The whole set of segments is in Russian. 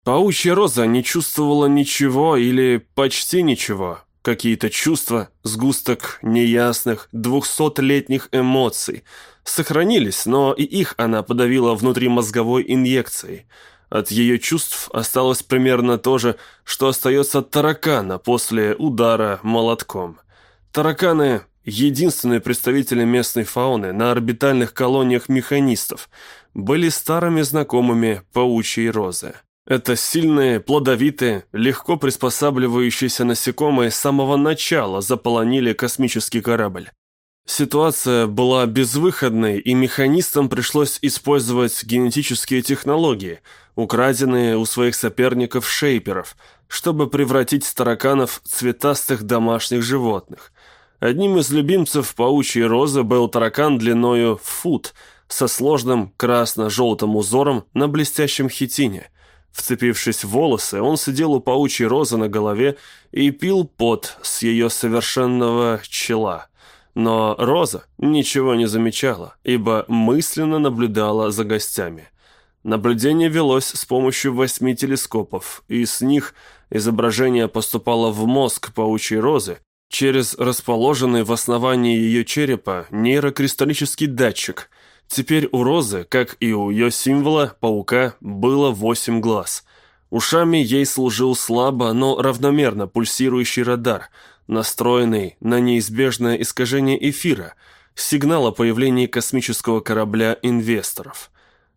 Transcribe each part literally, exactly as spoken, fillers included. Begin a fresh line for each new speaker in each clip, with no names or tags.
Паучья роза не чувствовала ничего или почти ничего. Какие-то чувства, сгусток неясных, двухсотлетних эмоций, сохранились, но и их она подавила внутримозговой инъекцией. От ее чувств осталось примерно то же, что остается от таракана после удара молотком. Тараканы – единственные представители местной фауны на орбитальных колониях механистов, были старыми знакомыми паучьей розы. Это сильные, плодовитые, легко приспосабливающиеся насекомые с самого начала заполонили космический корабль. Ситуация была безвыходной, и механистам пришлось использовать генетические технологии, украденные у своих соперников-шейперов, чтобы превратить тараканов в цветастых домашних животных. Одним из любимцев паучьей розы был таракан длиною в фут, со сложным красно-желтым узором на блестящем хитине. Вцепившись в волосы, он сидел у паучьей розы на голове и пил пот с ее совершенного чела. Но роза ничего не замечала, ибо мысленно наблюдала за гостями. Наблюдение велось с помощью восьми телескопов, и с них изображение поступало в мозг паучьей розы через расположенный в основании ее черепа нейрокристаллический датчик. Теперь у розы, как и у ее символа, паука, было восемь глаз. Ушами ей служил слабо, но равномерно пульсирующий радар, настроенный на неизбежное искажение эфира, сигнал о появлении космического корабля инвесторов.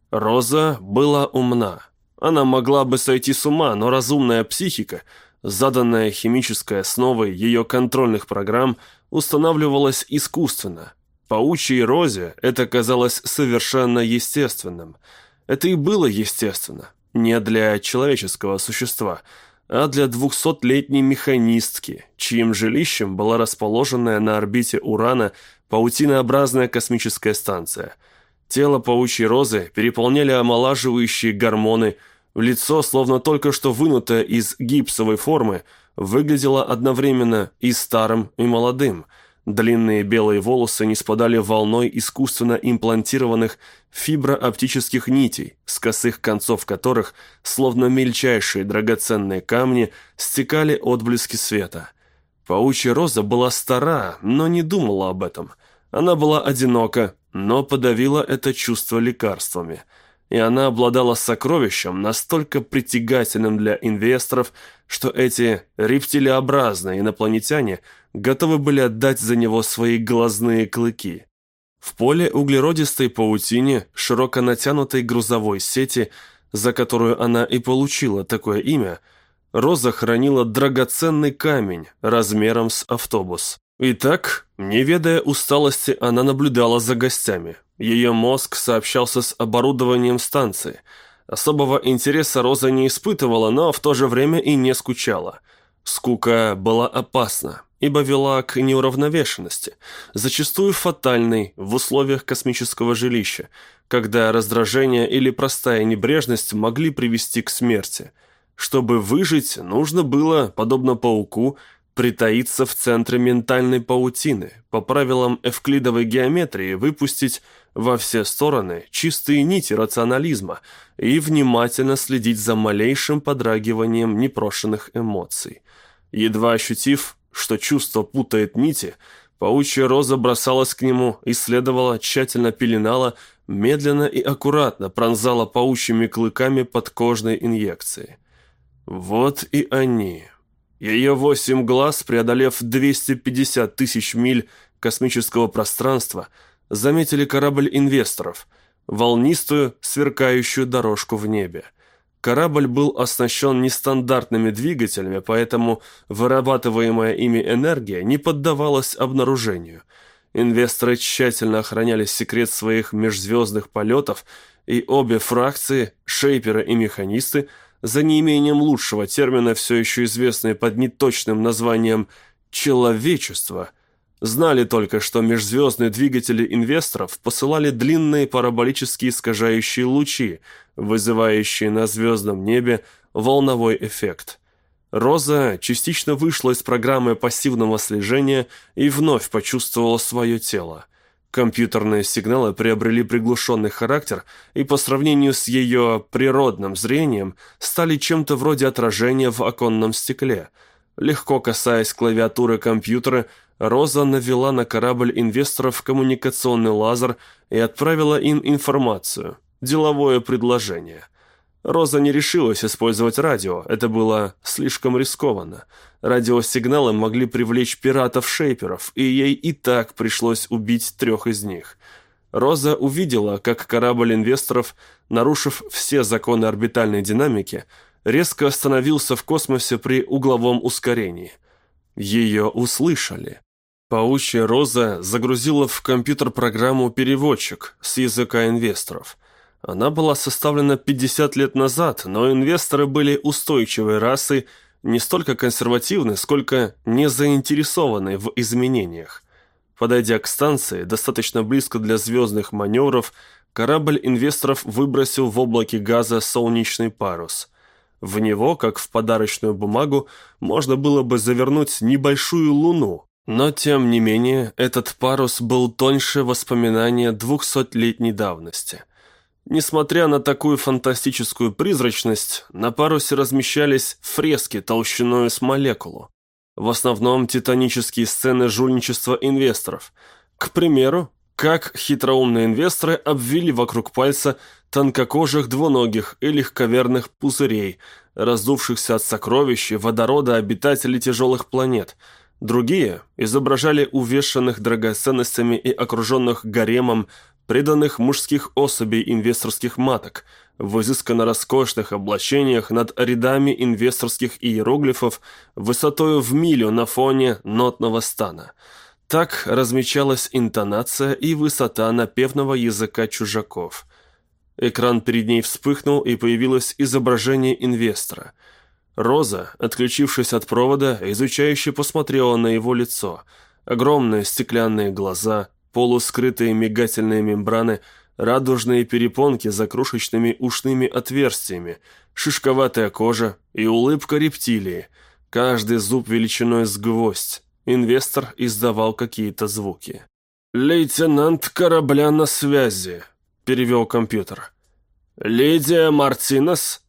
Роза была умна. Она могла бы сойти с ума, но разумная психика, заданная химической основой ее контрольных программ, устанавливалась искусственно. Паучьей розе это казалось совершенно естественным. Это и было естественно, не для человеческого существа, а для двухсотлетней механистки, чьим жилищем была расположенная на орбите Урана паутинообразная космическая станция. Тело паучьей розы переполняли омолаживающие гормоны, лицо, словно только что вынутое из гипсовой формы, выглядело одновременно и старым, и молодым. Длинные белые волосы не спадали волной искусственно имплантированных фиброоптических нитей, с косых концов которых, словно мельчайшие драгоценные камни, стекали отблески света. Паучья роза была стара, но не думала об этом. Она была одинока, но подавила это чувство лекарствами. И она обладала сокровищем, настолько притягательным для инвесторов, что эти рептилообразные инопланетяне готовы были отдать за него свои глазные клыки. В поле углеродистой паутине, широко натянутой грузовой сети, за которую она и получила такое имя, роза хранила драгоценный камень размером с автобус. Итак, не ведая усталости, она наблюдала за гостями. Ее мозг сообщался с оборудованием станции. Особого интереса роза не испытывала, но в то же время и не скучала. Скука была опасна, ибо вела к неуравновешенности, зачастую фатальной в условиях космического жилища, когда раздражение или простая небрежность могли привести к смерти. Чтобы выжить, нужно было, подобно пауку, притаиться в центре ментальной паутины, по правилам эвклидовой геометрии выпустить во все стороны чистые нити рационализма и внимательно следить за малейшим подрагиванием непрошенных эмоций. Едва ощутив, что чувство путает нити, паучья роза бросалась к нему, исследовала, тщательно пеленала, медленно и аккуратно пронзала паучьими клыками подкожной инъекции. Вот и они. Ее восемь глаз, преодолев двести пятьдесят тысяч миль космического пространства, заметили корабль инвесторов, волнистую, сверкающую дорожку в небе. Корабль был оснащен нестандартными двигателями, поэтому вырабатываемая ими энергия не поддавалась обнаружению. Инвесторы тщательно охраняли секрет своих межзвездных полетов, и обе фракции, шейперы и механисты, за неимением лучшего термина, все еще известные под неточным названием «человечество», знали только, что межзвездные двигатели инвесторов посылали длинные параболические искажающие лучи, вызывающие на звездном небе волновой эффект. Роза частично вышла из программы пассивного слежения и вновь почувствовала свое тело. Компьютерные сигналы приобрели приглушенный характер и по сравнению с ее природным зрением стали чем-то вроде отражения в оконном стекле. Легко касаясь клавиатуры компьютера, Роза навела на корабль инвесторов коммуникационный лазер и отправила им информацию, деловое предложение. Роза не решилась использовать радио, это было слишком рискованно. Радиосигналы могли привлечь пиратов-шейперов, и ей и так пришлось убить трех из них. Роза увидела, как корабль инвесторов, нарушив все законы орбитальной динамики, резко остановился в космосе при угловом ускорении. Ее услышали. Паучья Роза загрузила в компьютер программу «Переводчик» с языка инвесторов. Она была составлена пятьдесят лет назад, но инвесторы были устойчивой расой, не столько консервативны, сколько не заинтересованы в изменениях. Подойдя к станции, достаточно близко для звездных маневров, корабль инвесторов выбросил в облаке газа солнечный парус. В него, как в подарочную бумагу, можно было бы завернуть небольшую луну, но, тем не менее, этот парус был тоньше воспоминания двухсотлетней давности. Несмотря на такую фантастическую призрачность, на парусе размещались фрески толщиной с молекулу. В основном титанические сцены жульничества инвесторов. К примеру, как хитроумные инвесторы обвили вокруг пальца тонкокожих двуногих и легковерных пузырей, раздувшихся от сокровищ и водорода обитателей тяжелых планет. Другие изображали увешанных драгоценностями и окруженных гаремом преданных мужских особей инвесторских маток в изысканно роскошных облачениях над рядами инвесторских иероглифов высотою в милю на фоне нотного стана. Так размечалась интонация и высота напевного языка чужаков. Экран перед ней вспыхнул, и появилось изображение инвестора. Роза, отключившись от провода, изучающе посмотрела на его лицо. Огромные стеклянные глаза, полускрытые мигательные мембраны, радужные перепонки за крошечными ушными отверстиями, шишковатая кожа и улыбка рептилии, каждый зуб величиной с гвоздь. Инвестор издавал какие-то звуки. «Лейтенант корабля на связи», — перевел компьютер. «Лидия Мартинес?»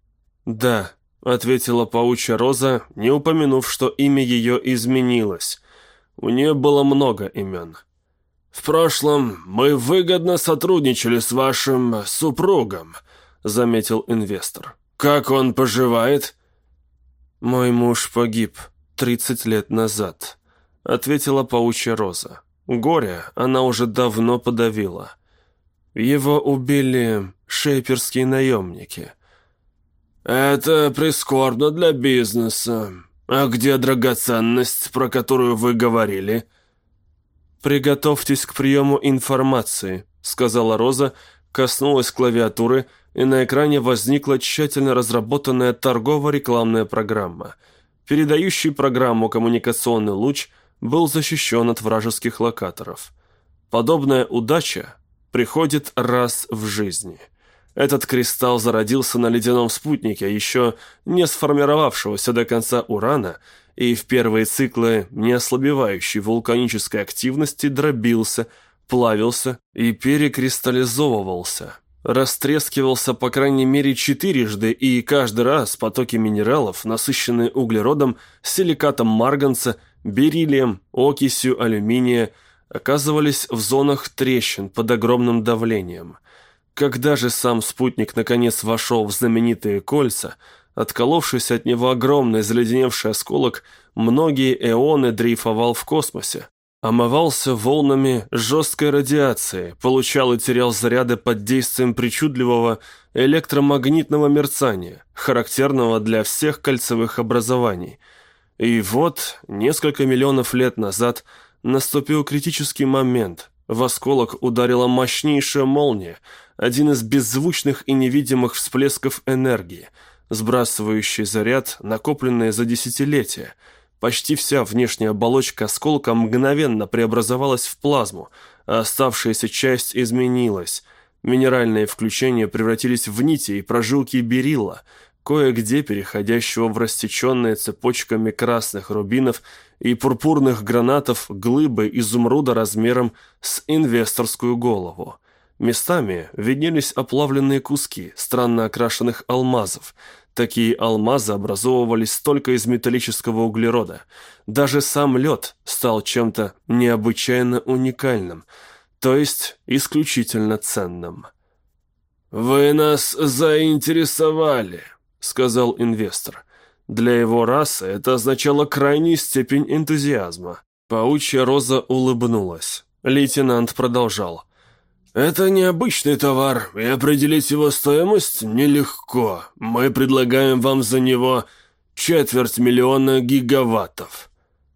«Да», — ответила паучья Роза, не упомянув, что имя ее изменилось. У нее было много имен. «В прошлом мы выгодно сотрудничали с вашим супругом», — заметил инвестор. «Как он поживает?» «Мой муж погиб тридцать лет назад», — ответила паучья Роза. Горе она уже давно подавила. Его убили шейперские наемники. «Это прискорбно для бизнеса. А где драгоценность, про которую вы говорили?» «Приготовьтесь к приему информации», — сказала Роза, коснулась клавиатуры, и на экране возникла тщательно разработанная торгово-рекламная программа. Передающий программу коммуникационный луч был защищен от вражеских локаторов. Подобная удача приходит раз в жизни. Этот кристалл зародился на ледяном спутнике, еще не сформировавшегося до конца урана, и в первые циклы неослабевающей вулканической активности дробился, плавился и перекристаллизовывался. Растрескивался по крайней мере четырежды, и каждый раз потоки минералов, насыщенные углеродом, силикатом марганца, бериллием, окисью алюминия, оказывались в зонах трещин под огромным давлением. Когда же сам спутник наконец вошел в знаменитые кольца, отколовшись от него огромный заледеневший осколок, многие эоны дрейфовал в космосе, омывался волнами жесткой радиации, получал и терял заряды под действием причудливого электромагнитного мерцания, характерного для всех кольцевых образований. И вот, несколько миллионов лет назад, наступил критический момент. В осколок ударила мощнейшая молния, один из беззвучных и невидимых всплесков энергии, сбрасывающий заряд, накопленный за десятилетия. Почти вся внешняя оболочка осколка мгновенно преобразовалась в плазму, а оставшаяся часть изменилась. Минеральные включения превратились в нити и прожилки берилла. кое-где переходящего в растеченные цепочками красных рубинов и пурпурных гранатов глыбы изумруда размером с инвесторскую голову. Местами виднелись оплавленные куски странно окрашенных алмазов. Такие алмазы образовывались только из металлического углерода. Даже сам лед стал чем-то необычайно уникальным, то есть исключительно ценным. «Вы нас заинтересовали», — сказал инвестор. Для его расы это означало крайнюю степень энтузиазма. Паучья роза улыбнулась. Лейтенант продолжал. «Это необычный товар, и определить его стоимость нелегко. Мы предлагаем вам за него четверть миллиона гигаваттов».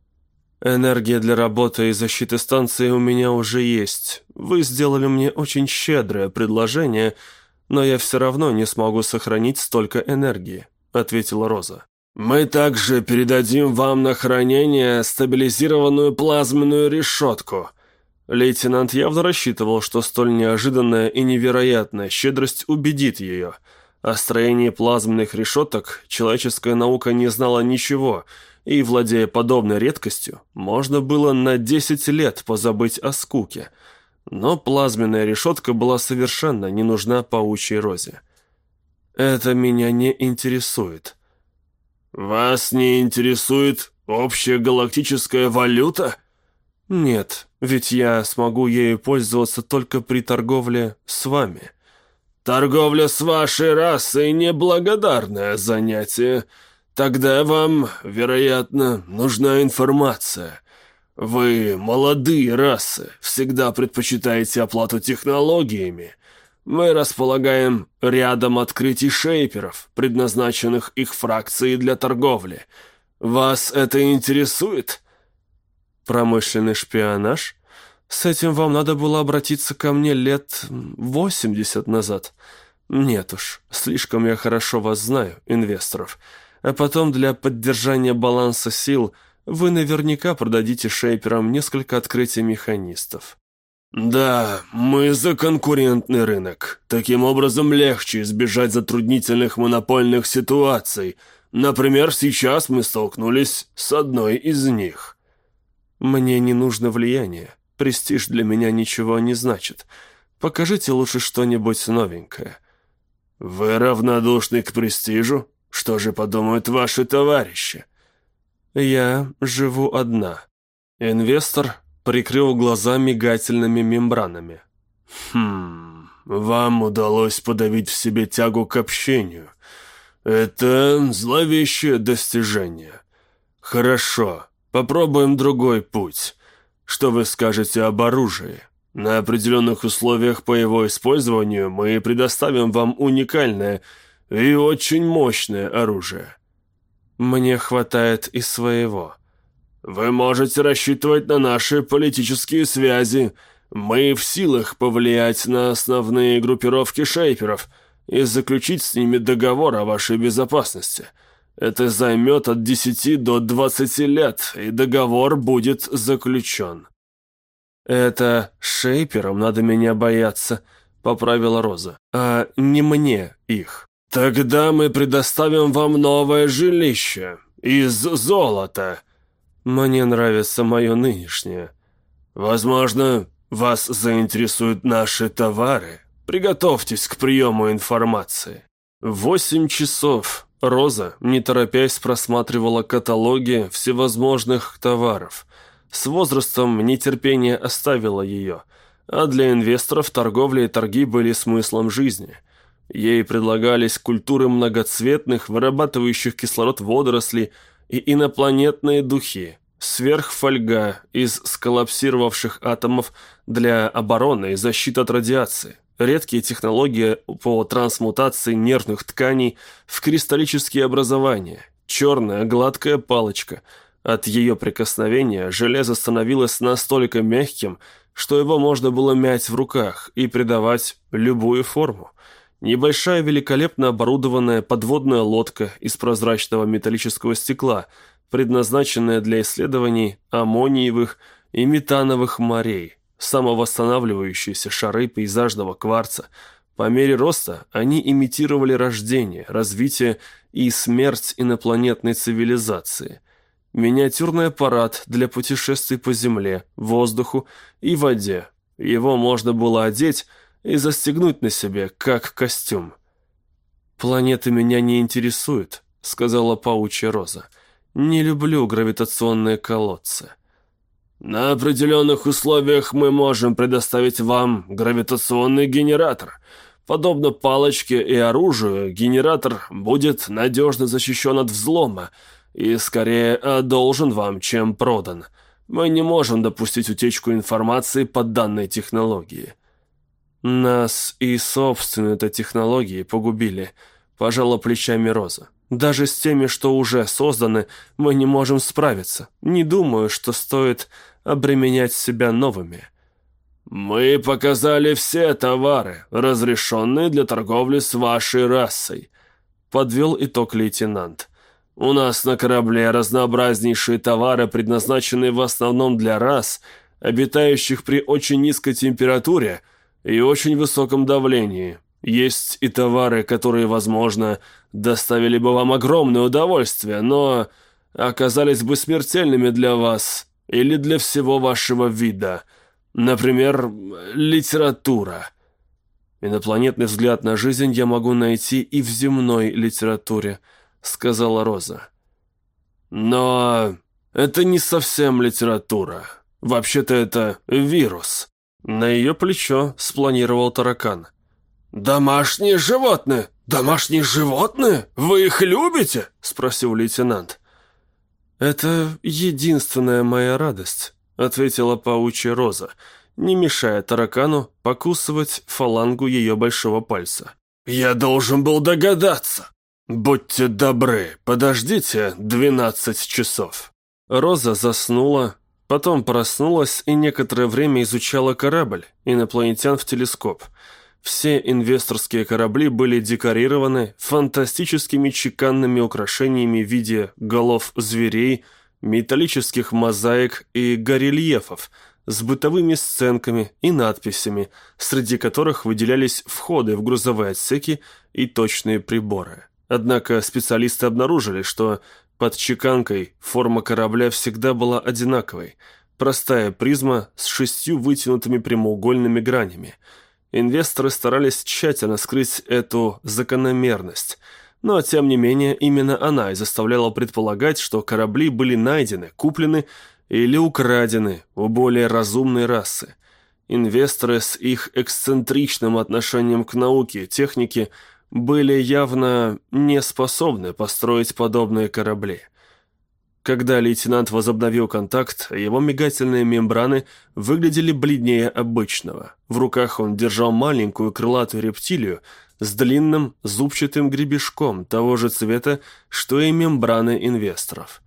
«Энергия для работы и защиты станции у меня уже есть. Вы сделали мне очень щедрое предложение, но я все равно не смогу сохранить столько энергии», — ответила Роза. «Мы также передадим вам на хранение стабилизированную плазменную решетку». Лейтенант явно рассчитывал, что столь неожиданная и невероятная щедрость убедит ее. О строении плазменных решеток человеческая наука не знала ничего, и, владея подобной редкостью, можно было на десять лет позабыть о скуке. Но плазменная решетка была совершенно не нужна паучьей розе. «Это меня не интересует». «Вас не интересует общая галактическая валюта?» «Нет, ведь я смогу ею пользоваться только при торговле с вами». «Торговля с вашей расой — неблагодарное занятие. Тогда вам, вероятно, нужна информация. Вы, молодые расы, всегда предпочитаете оплату технологиями. Мы располагаем рядом открытий шейперов, предназначенных их фракцией для торговли. Вас это интересует?» «Промышленный шпионаж? С этим вам надо было обратиться ко мне лет восемьдесят назад. Нет уж, слишком я хорошо вас знаю, инвесторов. А потом для поддержания баланса сил вы наверняка продадите шейперам несколько открытий механистов». «Да, мы за конкурентный рынок. Таким образом легче избежать затруднительных монопольных ситуаций. Например, сейчас мы столкнулись с одной из них». «Мне не нужно влияние. Престиж для меня ничего не значит. Покажите лучше что-нибудь новенькое». «Вы равнодушны к престижу? Что же подумают ваши товарищи?» «Я живу одна». Инвестор прикрыл глаза мигательными мембранами. «Хм, вам удалось подавить в себе тягу к общению. Это зловещее достижение. Хорошо. Попробуем другой путь. Что вы скажете об оружии? На определенных условиях по его использованию мы предоставим вам уникальное и очень мощное оружие». «Мне хватает и своего». «Вы можете рассчитывать на наши политические связи. Мы в силах повлиять на основные группировки шейперов и заключить с ними договор о вашей безопасности. Это займет от десяти до двадцати лет, и договор будет заключен». «Это шейперам надо меня бояться», — поправила Роза, «а не мне их». «Тогда мы предоставим вам новое жилище из золота». «Мне нравится мое нынешнее». «Возможно, вас заинтересуют наши товары. Приготовьтесь к приему информации». Восемь часов Роза, не торопясь, просматривала каталоги всевозможных товаров. С возрастом нетерпение оставило ее, а для инвесторов торговля и торги были смыслом жизни. Ей предлагались культуры многоцветных, вырабатывающих кислород водорослей и инопланетные духи, сверхфольга из сколлапсировавших атомов для обороны и защиты от радиации, редкие технологии по трансмутации нервных тканей в кристаллические образования, черная гладкая палочка. От ее прикосновения железо становилось настолько мягким, что его можно было мять в руках и придавать любую форму. Небольшая великолепно оборудованная подводная лодка из прозрачного металлического стекла, предназначенная для исследований аммониевых и метановых морей, самовосстанавливающиеся шары пейзажного кварца. По мере роста они имитировали рождение, развитие и смерть инопланетной цивилизации. Миниатюрный аппарат для путешествий по земле, воздуху и воде. Его можно было одеть и застегнуть на себе, как костюм. «Планеты меня не интересуют», — сказала паучья роза. «Не люблю гравитационные колодцы». «На определенных условиях мы можем предоставить вам гравитационный генератор. Подобно палочке и оружию, генератор будет надежно защищен от взлома и скорее одолжен вам, чем продан. Мы не можем допустить утечку информации по данной технологии». «Нас и собственные-то технологии погубили», — пожала плечами Роза. «Даже с теми, что уже созданы, мы не можем справиться. Не думаю, что стоит обременять себя новыми». «Мы показали все товары, разрешенные для торговли с вашей расой», — подвел итог лейтенант. «У нас на корабле разнообразнейшие товары, предназначенные в основном для рас, обитающих при очень низкой температуре и очень высоком давлении. Есть и товары, которые, возможно, доставили бы вам огромное удовольствие, но оказались бы смертельными для вас или для всего вашего вида. Например, литература». «Инопланетный взгляд на жизнь я могу найти и в земной литературе», — сказала Роза. «Но это не совсем литература. Вообще-то это вирус». На ее плечо спланировал таракан. «Домашние животные! Домашние животные? Вы их любите?» — спросил лейтенант. «Это единственная моя радость», — ответила паучья роза, не мешая таракану покусывать фалангу ее большого пальца. «Я должен был догадаться. Будьте добры, подождите двенадцать часов». Роза заснула, потом проснулась и некоторое время изучала корабль, инопланетян в телескоп. Все инвесторские корабли были декорированы фантастическими чеканными украшениями в виде голов зверей, металлических мозаик и горельефов с бытовыми сценками и надписями, среди которых выделялись входы в грузовые отсеки и точные приборы. Однако специалисты обнаружили, что под чеканкой форма корабля всегда была одинаковой – простая призма с шестью вытянутыми прямоугольными гранями. Инвесторы старались тщательно скрыть эту закономерность, но, тем не менее, именно она и заставляла предполагать, что корабли были найдены, куплены или украдены у более разумной расы. Инвесторы с их эксцентричным отношением к науке и технике были явно не способны построить подобные корабли. Когда лейтенант возобновил контакт, его мигательные мембраны выглядели бледнее обычного. В руках он держал маленькую крылатую рептилию с длинным зубчатым гребешком того же цвета, что и мембраны инвесторов.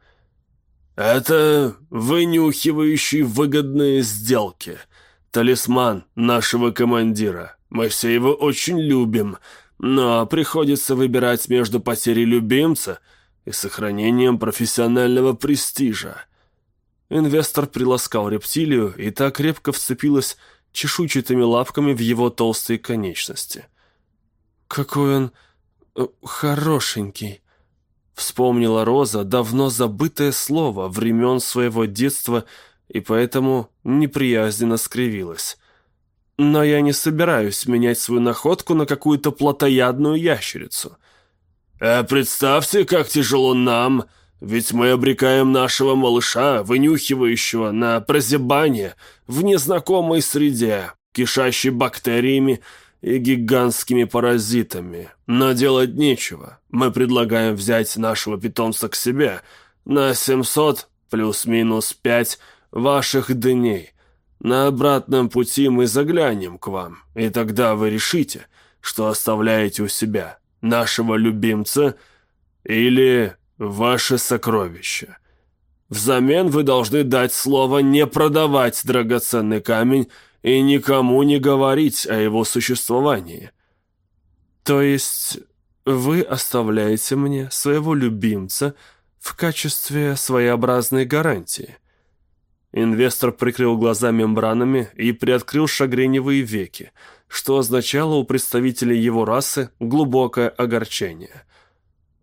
«Это вынюхивающий выгодные сделки. Талисман нашего командира. Мы все его очень любим, но приходится выбирать между потерей любимца и сохранением профессионального престижа». Инвестор приласкал рептилию, и та крепко вцепилась чешуйчатыми лапками в его толстые конечности. «Какой он э, хорошенький», — вспомнила Роза давно забытое слово времен своего детства и поэтому неприязненно скривилась. «Но я не собираюсь менять свою находку на какую-то плотоядную ящерицу». «А представьте, как тяжело нам, ведь мы обрекаем нашего малыша, вынюхивающего, на прозябание в незнакомой среде, кишащей бактериями и гигантскими паразитами. Но делать нечего. Мы предлагаем взять нашего питомца к себе на семьсот плюс-минус пять ваших дней. На обратном пути мы заглянем к вам, и тогда вы решите, что оставляете у себя. Нашего любимца или ваше сокровище. Взамен вы должны дать слово не продавать драгоценный камень и никому не говорить о его существовании». «То есть вы оставляете мне своего любимца в качестве своеобразной гарантии?» Инвестор прикрыл глаза мембранами и приоткрыл шагреневые веки, что означало у представителей его расы глубокое огорчение.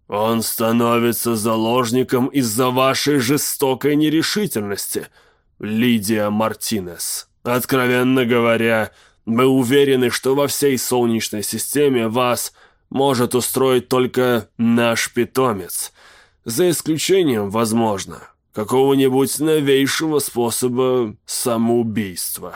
«Он становится заложником из-за вашей жестокой нерешительности, Лидия Мартинес. Откровенно говоря, мы уверены, что во всей Солнечной системе вас может устроить только наш питомец, за исключением, возможно, какого-нибудь новейшего способа самоубийства».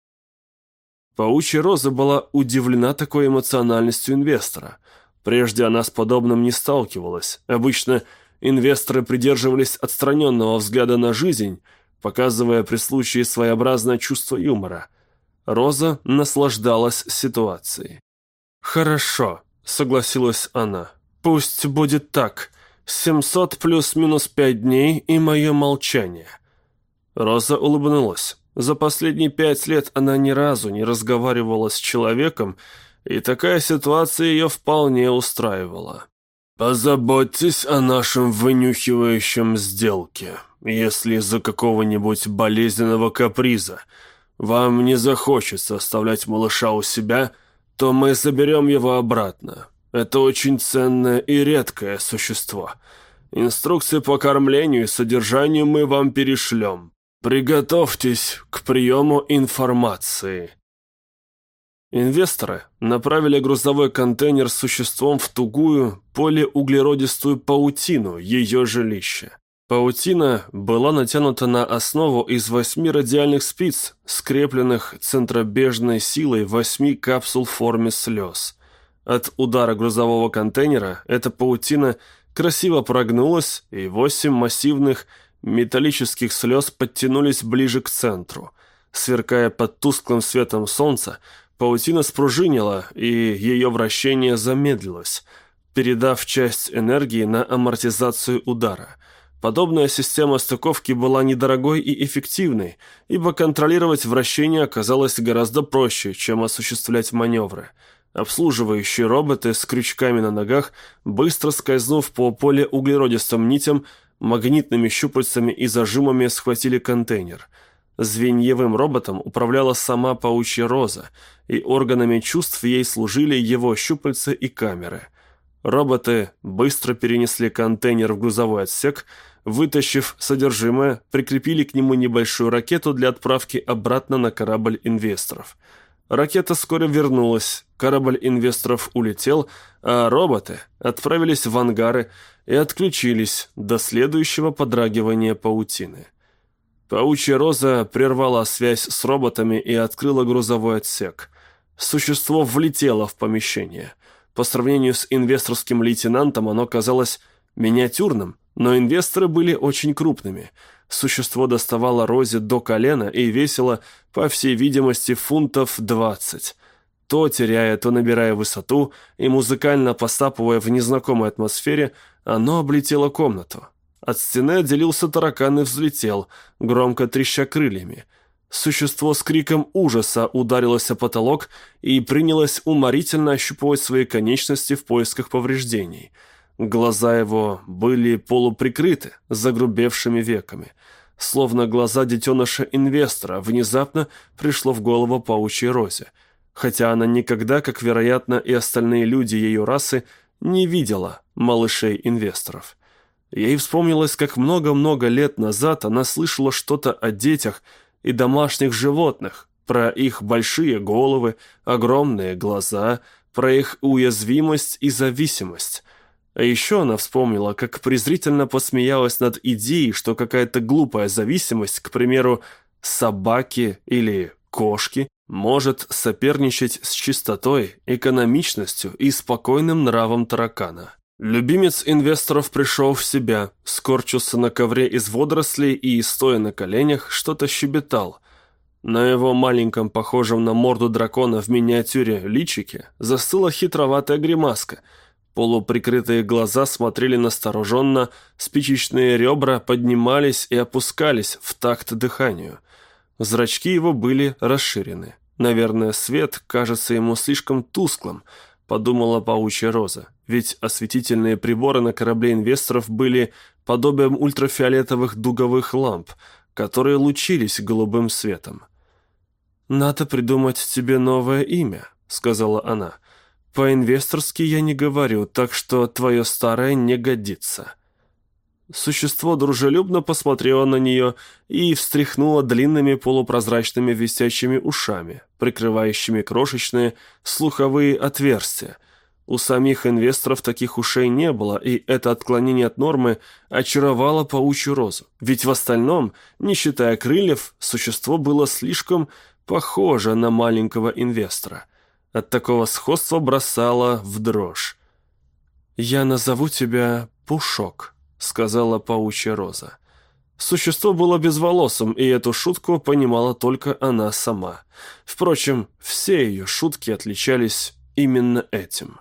Паучья Роза была удивлена такой эмоциональностью инвестора. Прежде она с подобным не сталкивалась. Обычно инвесторы придерживались отстраненного взгляда на жизнь, показывая при случае своеобразное чувство юмора. Роза наслаждалась ситуацией. «Хорошо», — согласилась она. «Пусть будет так. семьсот плюс-минус пять дней и мое молчание». Роза улыбнулась. За последние пять лет она ни разу не разговаривала с человеком, и такая ситуация ее вполне устраивала. «Позаботьтесь о нашем вынюхивающем сделке. Если из-за какого-нибудь болезненного каприза вам не захочется оставлять малыша у себя, то мы заберем его обратно. Это очень ценное и редкое существо. Инструкции по кормлению и содержанию мы вам перешлем. Приготовьтесь к приему информации». Инвесторы направили грузовой контейнер с существом в тугую, полиуглеродистую паутину ее жилища. Паутина была натянута на основу из восьми радиальных спиц, скрепленных центробежной силой восьми капсул в форме слез. От удара грузового контейнера эта паутина красиво прогнулась, и восемь массивных металлических слез подтянулись ближе к центру. Сверкая под тусклым светом солнца, паутина спружинила, и ее вращение замедлилось, передав часть энергии на амортизацию удара. Подобная система стыковки была недорогой и эффективной, ибо контролировать вращение оказалось гораздо проще, чем осуществлять маневры. Обслуживающие роботы с крючками на ногах, быстро скользнув по полиуглеродистым нитям, магнитными щупальцами и зажимами схватили контейнер. Звеньевым роботом управляла сама Паучья Роза, и органами чувств ей служили его щупальца и камеры. Роботы быстро перенесли контейнер в грузовой отсек, вытащив содержимое, прикрепили к нему небольшую ракету для отправки обратно на корабль инвесторов. Ракета вскоре вернулась, корабль инвесторов улетел, а роботы отправились в ангары и отключились до следующего подрагивания паутины. Паучья Роза прервала связь с роботами и открыла грузовой отсек. Существо влетело в помещение. По сравнению с инвесторским лейтенантом оно казалось миниатюрным, но инвесторы были очень крупными. Существо доставало Розе до колена и весило, по всей видимости, фунтов двадцать. То теряя, то набирая высоту и музыкально посапывая в незнакомой атмосфере, оно облетело комнату. От стены отделился таракан и взлетел, громко треща крыльями. Существо с криком ужаса ударилось о потолок и принялось уморительно ощупывать свои конечности в поисках повреждений. Глаза его были полуприкрыты загрубевшими веками. Словно глаза детеныша-инвестора внезапно пришло в голову Паучьей Розе, хотя она никогда, как, вероятно, и остальные люди ее расы, не видела малышей-инвесторов. Ей вспомнилось, как много-много лет назад она слышала что-то о детях и домашних животных, про их большие головы, огромные глаза, про их уязвимость и зависимость. А еще она вспомнила, как презрительно посмеялась над идеей, что какая-то глупая зависимость, к примеру, собаки или кошки, может соперничать с чистотой, экономичностью и спокойным нравом таракана. Любимец инвесторов пришел в себя, скорчился на ковре из водорослей и, стоя на коленях, что-то щебетал. На его маленьком, похожем на морду дракона в миниатюре личике, застыла хитроватая гримаска. Полуприкрытые глаза смотрели настороженно, спичечные ребра поднимались и опускались в такт дыханию. Зрачки его были расширены. Наверное, свет кажется ему слишком тусклым, подумала Паучья Роза, ведь осветительные приборы на корабле инвесторов были подобием ультрафиолетовых дуговых ламп, которые лучились голубым светом. «Надо придумать тебе новое имя», — сказала она. По-инвесторски я не говорю, так что твое старое не годится». Существо дружелюбно посмотрело на нее и встряхнуло длинными полупрозрачными висячими ушами, прикрывающими крошечные слуховые отверстия. У самих инвесторов таких ушей не было, и это отклонение от нормы очаровало паучью розу. Ведь в остальном, не считая крыльев, существо было слишком похоже на маленького инвестора. От такого сходства бросало в дрожь. «Я назову тебя Пушок», — сказала паучья роза. Существо было безволосым, и эту шутку понимала только она сама. Впрочем, все ее шутки отличались именно этим.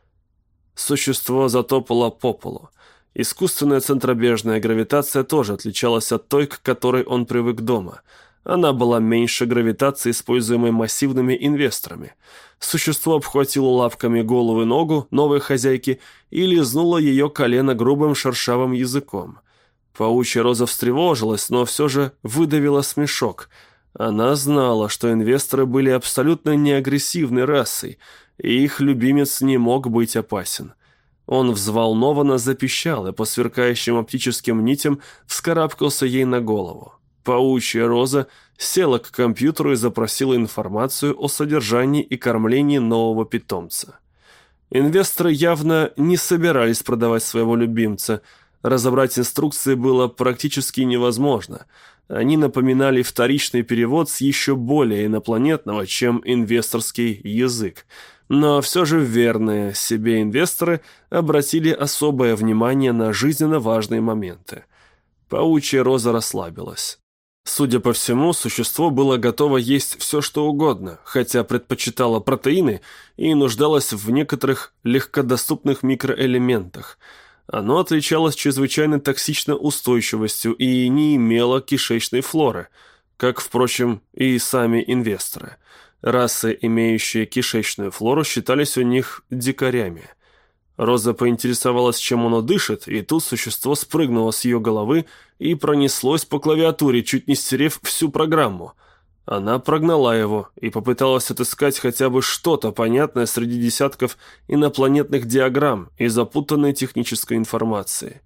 Существо затопало по полу. Искусственная центробежная гравитация тоже отличалась от той, к которой он привык дома. Она была меньше гравитации, используемой массивными инвесторами. Существо обхватило лапками голову и ногу новой хозяйки и лизнуло ее колено грубым шершавым языком. Паучья роза встревожилась, но все же выдавила смешок. Она знала, что инвесторы были абсолютно неагрессивной расой, и их любимец не мог быть опасен. Он взволнованно запищал и по сверкающим оптическим нитям вскарабкался ей на голову. Паучья роза села к компьютеру и запросила информацию о содержании и кормлении нового питомца. Инвесторы явно не собирались продавать своего любимца. Разобрать инструкции было практически невозможно. Они напоминали вторичный перевод с еще более инопланетного, чем инвесторский язык. Но все же верные себе инвесторы обратили особое внимание на жизненно важные моменты. Паучья роза расслабилась. Судя по всему, существо было готово есть все, что угодно, хотя предпочитало протеины и нуждалось в некоторых легкодоступных микроэлементах. Оно отличалось чрезвычайной токсичной устойчивостью и не имело кишечной флоры, как, впрочем, и сами инвесторы. Расы, имеющие кишечную флору, считались у них дикарями. Роза поинтересовалась, чем оно дышит, и тут существо спрыгнуло с ее головы и пронеслось по клавиатуре, чуть не стерев всю программу. Она прогнала его и попыталась отыскать хотя бы что-то понятное среди десятков инопланетных диаграмм и запутанной технической информации.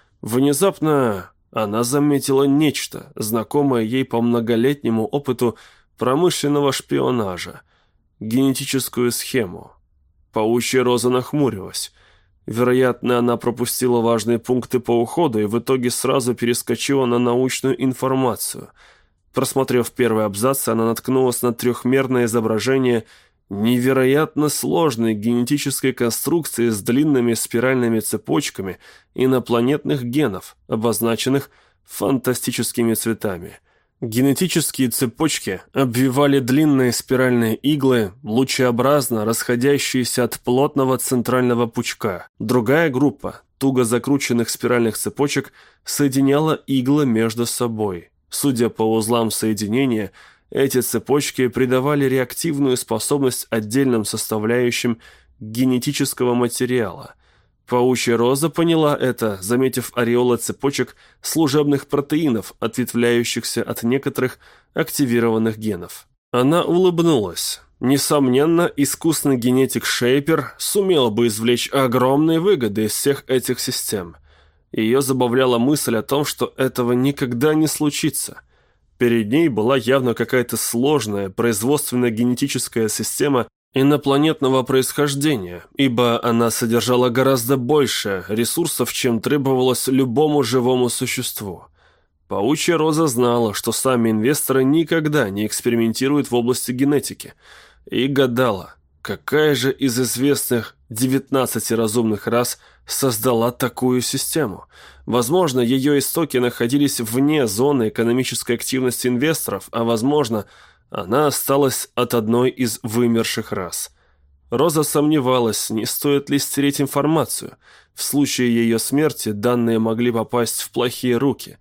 Внезапно она заметила нечто, знакомое ей по многолетнему опыту промышленного шпионажа – генетическую схему. Паучья роза нахмурилась. Вероятно, она пропустила важные пункты по уходу и в итоге сразу перескочила на научную информацию. Просмотрев первый абзац, она наткнулась на трехмерное изображение невероятно сложной генетической конструкции с длинными спиральными цепочками инопланетных генов, обозначенных фантастическими цветами. Генетические цепочки обвивали длинные спиральные иглы, лучеобразно расходящиеся от плотного центрального пучка. Другая группа туго закрученных спиральных цепочек соединяла иглы между собой. Судя по узлам соединения, эти цепочки придавали реактивную способность отдельным составляющим генетического материала. Паучья роза поняла это, заметив ореолы цепочек служебных протеинов, ответвляющихся от некоторых активированных генов. Она улыбнулась. Несомненно, искусный генетик Шейпер сумел бы извлечь огромные выгоды из всех этих систем. Ее забавляла мысль о том, что этого никогда не случится. Перед ней была явно какая-то сложная производственная генетическая система инопланетного происхождения, ибо она содержала гораздо больше ресурсов, чем требовалось любому живому существу. Паучья роза знала, что сами инвесторы никогда не экспериментируют в области генетики, и гадала, какая же из известных девятнадцати разумных рас создала такую систему. Возможно, ее истоки находились вне зоны экономической активности инвесторов, а возможно, она осталась от одной из вымерших рас. Роза сомневалась, не стоит ли стереть информацию. В случае ее смерти данные могли попасть в плохие руки.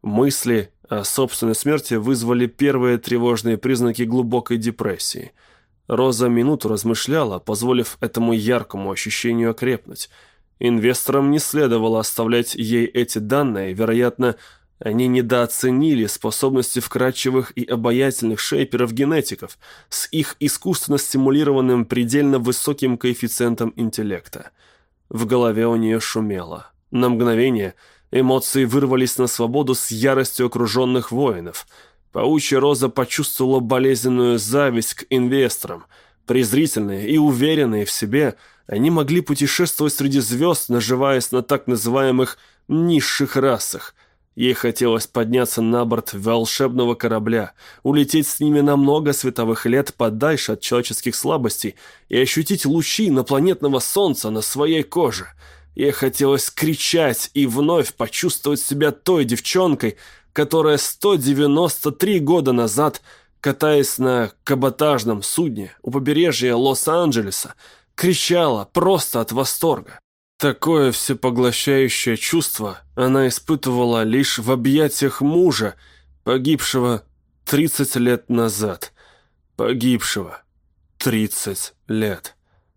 Мысли о собственной смерти вызвали первые тревожные признаки глубокой депрессии. Роза минуту размышляла, позволив этому яркому ощущению окрепнуть. Инвесторам не следовало оставлять ей эти данные, вероятно, Они недооценили способности вкрадчивых и обаятельных шейперов-генетиков с их искусственно стимулированным предельно высоким коэффициентом интеллекта. В голове у нее шумело. На мгновение эмоции вырвались на свободу с яростью окруженных воинов. Паучья роза почувствовала болезненную зависть к инвесторам. Презрительные и уверенные в себе, они могли путешествовать среди звезд, наживаясь на так называемых «низших расах». Ей хотелось подняться на борт волшебного корабля, улететь с ними на много световых лет подальше от человеческих слабостей и ощутить лучи инопланетного солнца на своей коже. Ей хотелось кричать и вновь почувствовать себя той девчонкой, которая сто девяносто три года назад, катаясь на каботажном судне у побережья Лос-Анджелеса, кричала просто от восторга. Такое всепоглощающее чувство она испытывала лишь в объятиях мужа, погибшего тридцать лет назад. Погибшего тридцать лет.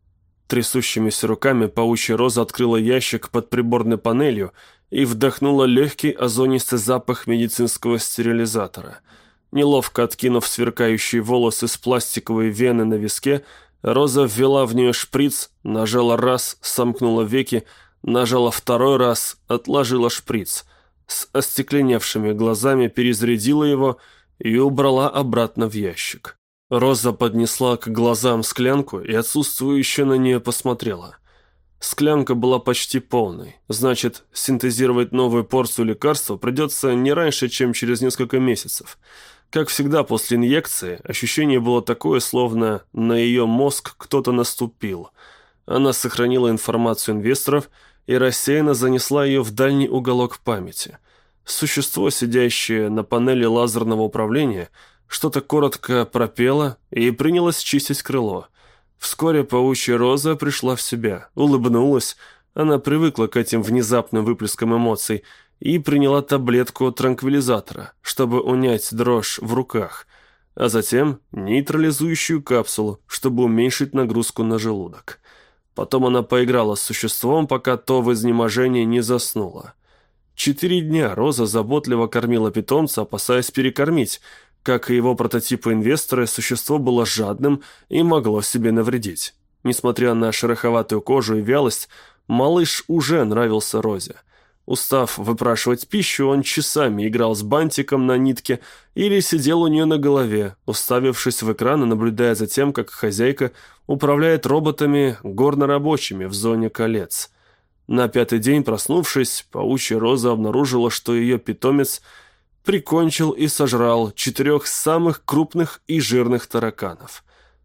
Трясущимися руками паучья роза открыла ящик под приборной панелью и вдохнула легкий озонистый запах медицинского стерилизатора. Неловко откинув сверкающие волосы с пластиковой вены на виске, Роза ввела в нее шприц, нажала раз, сомкнула веки, нажала второй раз, отложила шприц. С остекленевшими глазами перезарядила его и убрала обратно в ящик. Роза поднесла к глазам склянку и отсутствующе на нее посмотрела. Склянка была почти полной, значит, синтезировать новую порцию лекарства придется не раньше, чем через несколько месяцев. Как всегда после инъекции, ощущение было такое, словно на ее мозг кто-то наступил. Она сохранила информацию инвесторов и рассеянно занесла ее в дальний уголок памяти. Существо, сидящее на панели лазерного управления, что-то коротко пропело и принялось чистить крыло. Вскоре паучья роза пришла в себя, улыбнулась, она привыкла к этим внезапным выплескам эмоций, и приняла таблетку транквилизатора, чтобы унять дрожь в руках, а затем нейтрализующую капсулу, чтобы уменьшить нагрузку на желудок. Потом она поиграла с существом, пока то в изнеможении не заснуло. Четыре дня Роза заботливо кормила питомца, опасаясь перекормить. Как и его прототипы-инвесторы, существо было жадным и могло себе навредить. Несмотря на шероховатую кожу и вялость, малыш уже нравился Розе. Устав выпрашивать пищу, он часами играл с бантиком на нитке или сидел у нее на голове, уставившись в экран и наблюдая за тем, как хозяйка управляет роботами горнорабочими в зоне колец. На пятый день, проснувшись, паучья роза обнаружила, что ее питомец прикончил и сожрал четырех самых крупных и жирных тараканов.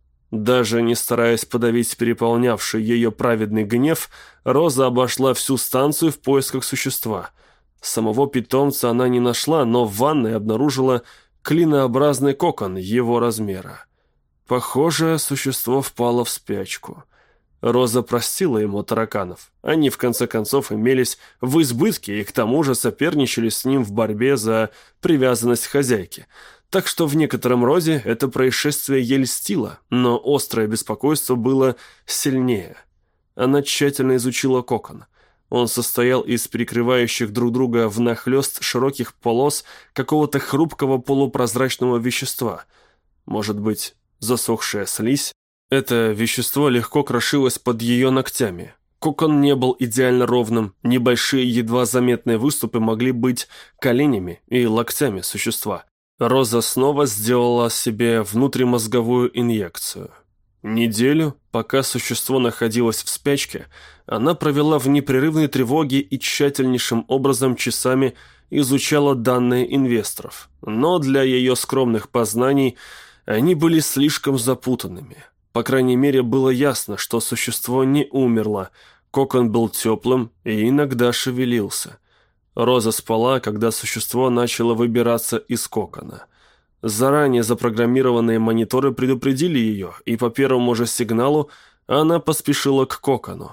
Даже не стараясь подавить переполнявший ее праведный гнев, Роза обошла всю станцию в поисках существа. Самого питомца она не нашла, но в ванной обнаружила клинообразный кокон его размера. Похоже, существо впало в спячку. Роза простила ему тараканов. Они, в конце концов, имелись в избытке и к тому же соперничали с ним в борьбе за привязанность хозяйки. Так что в некотором роде это происшествие ей льстило, но острое беспокойство было сильнее. Она тщательно изучила кокон. Он состоял из перекрывающих друг друга внахлёст широких полос какого-то хрупкого полупрозрачного вещества. Может быть, засохшая слизь? Это вещество легко крошилось под ее ногтями. Кокон не был идеально ровным, небольшие едва заметные выступы могли быть коленями и локтями существа. Роза снова сделала себе внутримозговую инъекцию. Неделю, пока существо находилось в спячке, она провела в непрерывной тревоге и тщательнейшим образом часами изучала данные инвесторов. Но для ее скромных познаний они были слишком запутанными. По крайней мере, было ясно, что существо не умерло. Кокон был теплым и иногда шевелился. Роза спала, когда существо начало выбираться из кокона. Заранее запрограммированные мониторы предупредили ее, и по первому же сигналу она поспешила к кокону.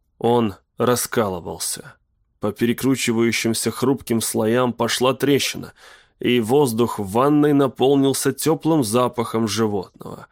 Он раскалывался. По перекручивающимся хрупким слоям пошла трещина, и воздух в ванной наполнился теплым запахом животного.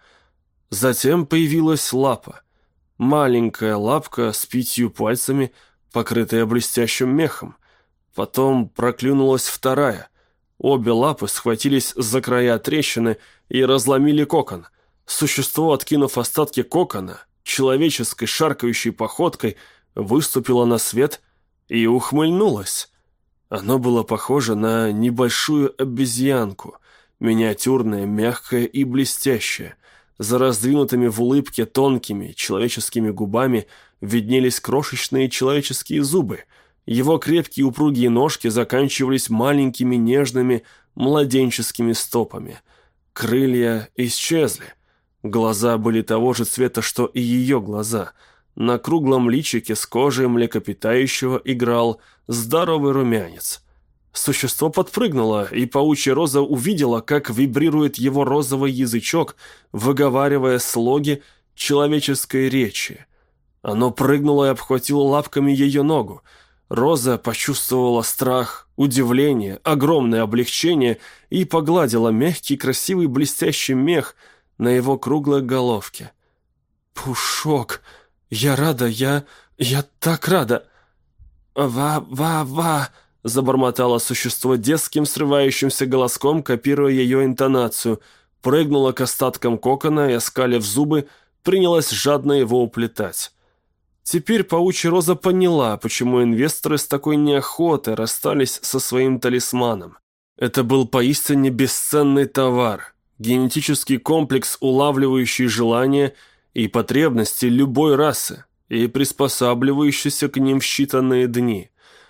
Затем появилась лапа. Маленькая лапка с пятью пальцами, покрытая блестящим мехом. Потом проклюнулась вторая. Обе лапы схватились за края трещины и разломили кокон. Существо, откинув остатки кокона, человеческой шаркающей походкой выступило на свет и ухмыльнулось. Оно было похоже на небольшую обезьянку, миниатюрное, мягкое и блестящее. За раздвинутыми в улыбке тонкими человеческими губами виднелись крошечные человеческие зубы. Его крепкие упругие ножки заканчивались маленькими нежными младенческими стопами. Крылья исчезли. Глаза были того же цвета, что и ее глаза. На круглом личике с кожей млекопитающего играл здоровый румянец. Существо подпрыгнуло, и паучья роза увидела, как вибрирует его розовый язычок, выговаривая слоги человеческой речи. Оно прыгнуло и обхватило лапками ее ногу. Роза почувствовала страх, удивление, огромное облегчение и погладила мягкий, красивый, блестящий мех на его круглой головке. «Пушок! Я рада, я... я так рада!» «Ва-ва-ва!» — забормотало существо детским срывающимся голоском, копируя ее интонацию, прыгнуло к остаткам кокона и, оскалив зубы, принялась жадно его уплетать. Теперь паучья роза поняла, почему инвесторы с такой неохотой расстались со своим талисманом. Это был поистине бесценный товар, генетический комплекс, улавливающий желания и потребности любой расы и приспосабливающийся к ним в считанные дни.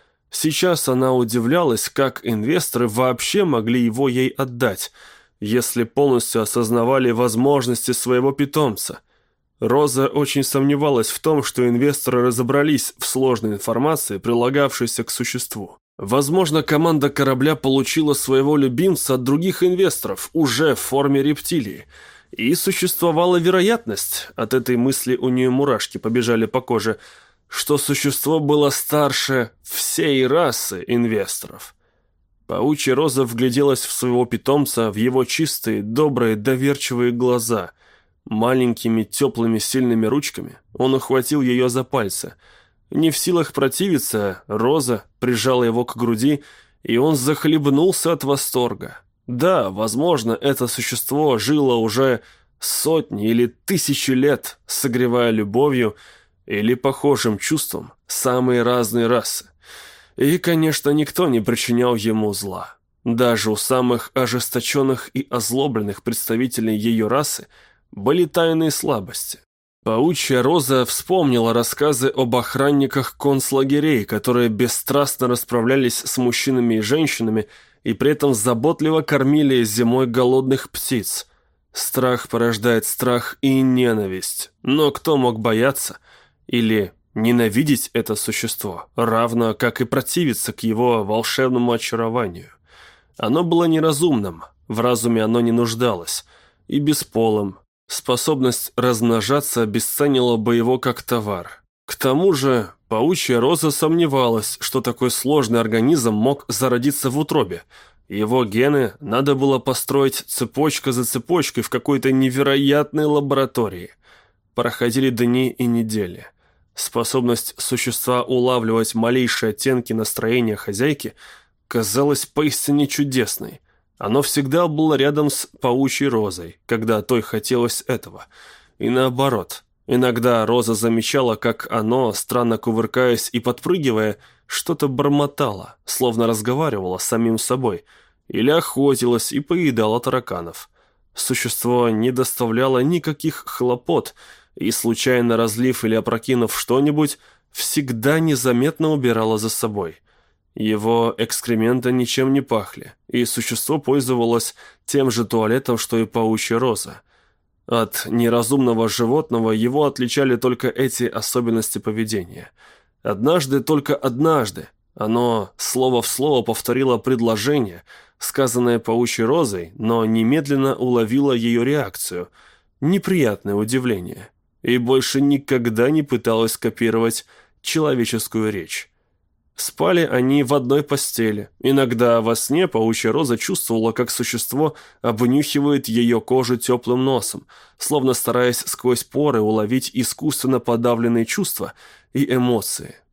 Сейчас она удивлялась, как инвесторы вообще могли его ей отдать, если полностью осознавали возможности своего питомца. Роза очень сомневалась в том, что инвесторы разобрались в сложной информации, прилагавшейся к существу. Возможно, команда корабля получила своего любимца от других инвесторов уже в форме рептилии, и существовала вероятность, от этой мысли у нее мурашки побежали по коже, что существо было старше всей расы инвесторов. Паучья роза вгляделась в своего питомца, в его чистые, добрые, доверчивые глаза. Маленькими, теплыми, сильными ручками он ухватил ее за пальцы. Не в силах противиться, роза прижала его к груди, и он захлебнулся от восторга. Да, возможно, это существо жило уже сотни или тысячи лет, согревая любовью или похожим чувством самые разные расы. И, конечно, никто не причинял ему зла. Даже у самых ожесточенных и озлобленных представителей ее расы были тайные слабости. Паучья роза вспомнила рассказы об охранниках концлагерей, которые бесстрастно расправлялись с мужчинами и женщинами и при этом заботливо кормили зимой голодных птиц. Страх порождает страх и ненависть, но кто мог бояться или ненавидеть это существо, равно как и противиться к его волшебному очарованию? Оно было неразумным, в разуме оно не нуждалось, и бесполым. Способность размножаться обесценила бы его как товар. К тому же паучья роза сомневалась, что такой сложный организм мог зародиться в утробе. Его гены надо было построить цепочка за цепочкой в какой-то невероятной лаборатории. Проходили дни и недели. Способность существа улавливать малейшие оттенки настроения хозяйки казалась поистине чудесной. Оно всегда было рядом с паучьей розой, когда той хотелось этого. И наоборот. Иногда роза замечала, как оно, странно кувыркаясь и подпрыгивая, что-то бормотало, словно разговаривало с самим собой, или охотилось и поедало тараканов. Существо не доставляло никаких хлопот, и, случайно разлив или опрокинув что-нибудь, всегда незаметно убирало за собой. Его экскременты ничем не пахли, и существо пользовалось тем же туалетом, что и паучья роза. От неразумного животного его отличали только эти особенности поведения. Однажды, только однажды, оно слово в слово повторило предложение, сказанное паучьей розой, но немедленно уловило ее реакцию, неприятное удивление, и больше никогда не пыталось копировать человеческую речь. Спали они в одной постели. Иногда во сне паучья роза чувствовала, как существо обнюхивает ее кожу теплым носом, словно стараясь сквозь поры уловить искусственно подавленные чувства и эмоции.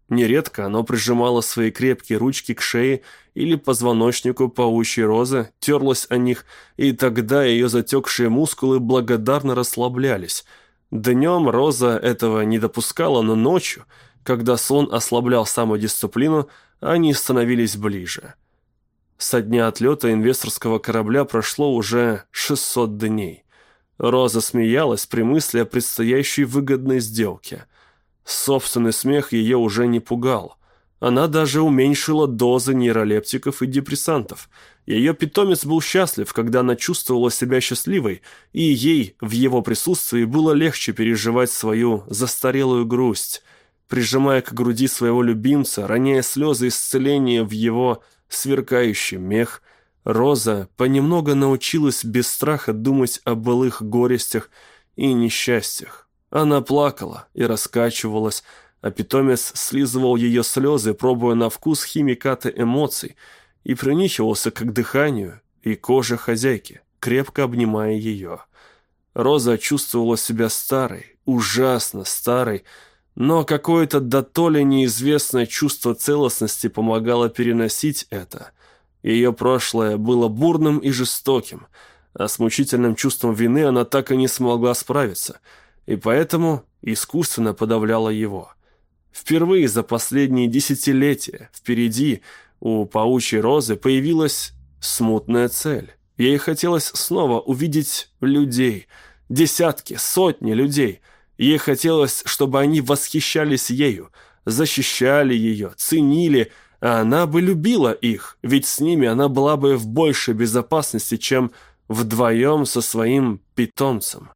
Нередко оно прижимало свои крепкие ручки к шее или позвоночнику паучьей розы, терлось о них, и тогда ее затекшие мускулы благодарно расслаблялись. Днем роза этого не допускала, но ночью, когда сон ослаблял самодисциплину, они становились ближе. Со дня отлета инвесторского корабля прошло уже шестьсот дней. Роза смеялась при мысли о предстоящей выгодной сделке. Собственный смех ее уже не пугал. Она даже уменьшила дозы нейролептиков и депрессантов. Ее питомец был счастлив, когда она чувствовала себя счастливой, и ей в его присутствии было легче переживать свою застарелую грусть. Прижимая к груди своего любимца, роняя слезы исцеления в его сверкающий мех, Роза понемногу научилась без страха думать о былых горестях и несчастьях. Она плакала и раскачивалась, а питомец слизывал ее слезы, пробуя на вкус химикаты эмоций, и принюхивался к дыханию и коже хозяйки, крепко обнимая ее. Роза чувствовала себя старой, ужасно старой, но какое-то дотоле неизвестное чувство целостности помогало переносить это. Ее прошлое было бурным и жестоким, а с мучительным чувством вины она так и не смогла справиться, и поэтому искусственно подавляла его. Впервые за последние десятилетия впереди у паучьей розы появилась смутная цель. Ей хотелось снова увидеть людей, десятки, сотни людей. Ей хотелось, чтобы они восхищались ею, защищали ее, ценили, а она бы любила их, ведь с ними она была бы в большей безопасности, чем вдвоем со своим питомцем.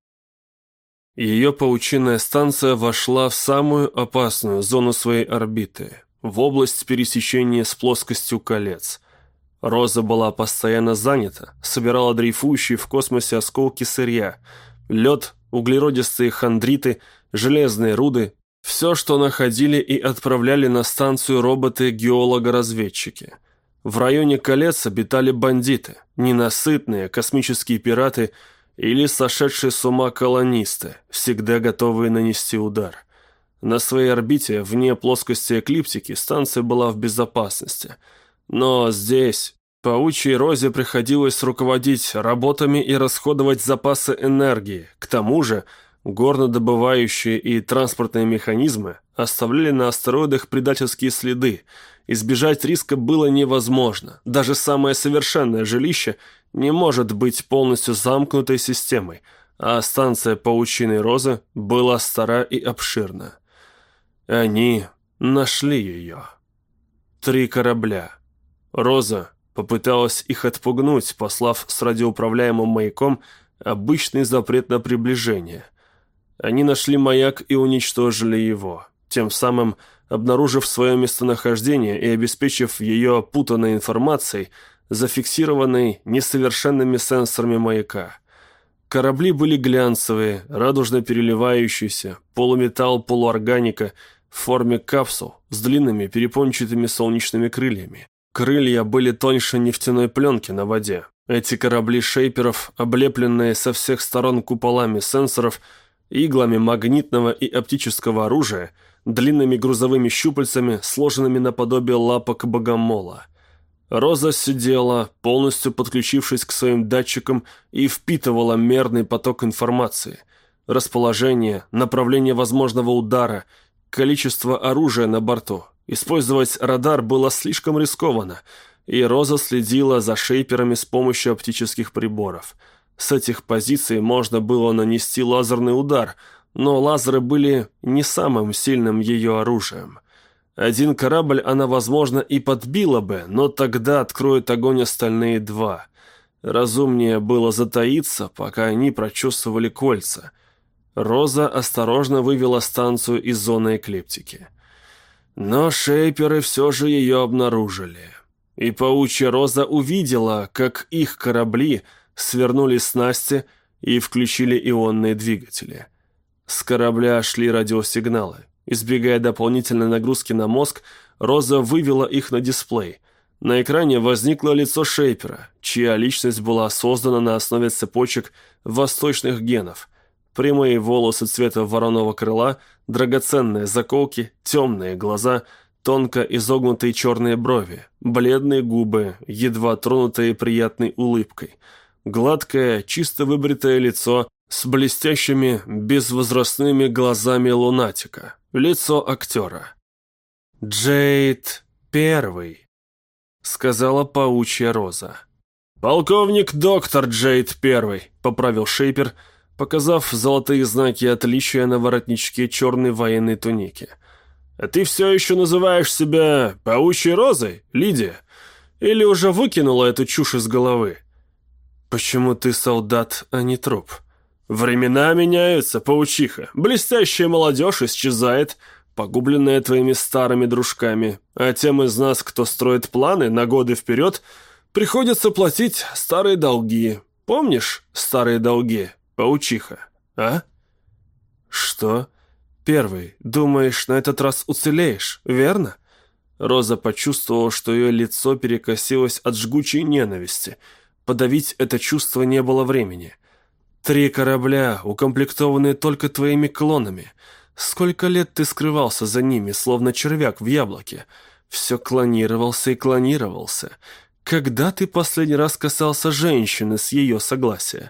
Ее паучиная станция вошла в самую опасную зону своей орбиты, в область пересечения с плоскостью колец. Роза была постоянно занята, собирала дрейфующие в космосе осколки сырья, лед, углеродистые хондриты, железные руды, все, что находили и отправляли на станцию роботы-геолого-разведчики. В районе колец обитали бандиты, ненасытные космические пираты или сошедшие с ума колонисты, всегда готовые нанести удар. На своей орбите, вне плоскости эклиптики, станция была в безопасности. Но здесь паучьей розе приходилось руководить работами и расходовать запасы энергии. К тому же горнодобывающие и транспортные механизмы оставляли на астероидах предательские следы. Избежать риска было невозможно. Даже самое совершенное жилище не может быть полностью замкнутой системой, а станция паучиной розы была стара и обширна. Они нашли ее. Три корабля. Роза попыталась их отпугнуть, послав с радиоуправляемым маяком обычный запрет на приближение. Они нашли маяк и уничтожили его, тем самым обнаружив свое местонахождение и обеспечив ее путанной информацией, зафиксированной несовершенными сенсорами маяка. Корабли были глянцевые, радужно переливающиеся, полуметалл, полуорганика в форме капсул с длинными перепончатыми солнечными крыльями. Крылья были тоньше нефтяной пленки на воде. Эти корабли шейперов, облепленные со всех сторон куполами сенсоров, иглами магнитного и оптического оружия, длинными грузовыми щупальцами, сложенными наподобие лапок богомола. Роза сидела, полностью подключившись к своим датчикам, и впитывала мерный поток информации. Расположение, направление возможного удара, количество оружия на борту. Использовать радар было слишком рискованно, и Роза следила за шейперами с помощью оптических приборов. С этих позиций можно было нанести лазерный удар, но лазеры были не самым сильным ее оружием. Один корабль она, возможно, и подбила бы, но тогда откроют огонь остальные два. Разумнее было затаиться, пока они прочувствовали кольца. Роза осторожно вывела станцию из зоны эклиптики. Но шейперы все же ее обнаружили. И паучья роза увидела, как их корабли свернули снасти и включили ионные двигатели. С корабля шли радиосигналы. Избегая дополнительной нагрузки на мозг, Роза вывела их на дисплей. На экране возникло лицо шейпера, чья личность была создана на основе цепочек восточных генов. Прямые волосы цвета вороного крыла, драгоценные заколки, темные глаза, Тонко изогнутые черные брови, бледные губы, едва тронутые приятной улыбкой. Гладкое, чисто выбритое лицо с блестящими, безвозрастными глазами лунатика. Лицо актера. «Джейд Первый», — сказала паучья роза. «Полковник доктор Джейд Первый», — поправил Шейпер, показав золотые знаки отличия на воротничке черной военной туники. «А ты все еще называешь себя паучьей розой, Лидия? Или уже выкинула эту чушь из головы?» «Почему ты солдат, а не труп?» «Времена меняются, паучиха. Блестящая молодежь исчезает, погубленная твоими старыми дружками. А тем из нас, кто строит планы на годы вперед, приходится платить старые долги. Помнишь старые долги, паучиха, а?» «Что? Первый, думаешь, на этот раз уцелеешь, верно?» Роза почувствовала, что ее лицо перекосилось от жгучей ненависти. Подавить это чувство не было времени. «Три корабля, укомплектованные только твоими клонами. Сколько лет ты скрывался за ними, словно червяк в яблоке? Все клонировался и клонировался. Когда ты последний раз касался женщины с ее согласия?»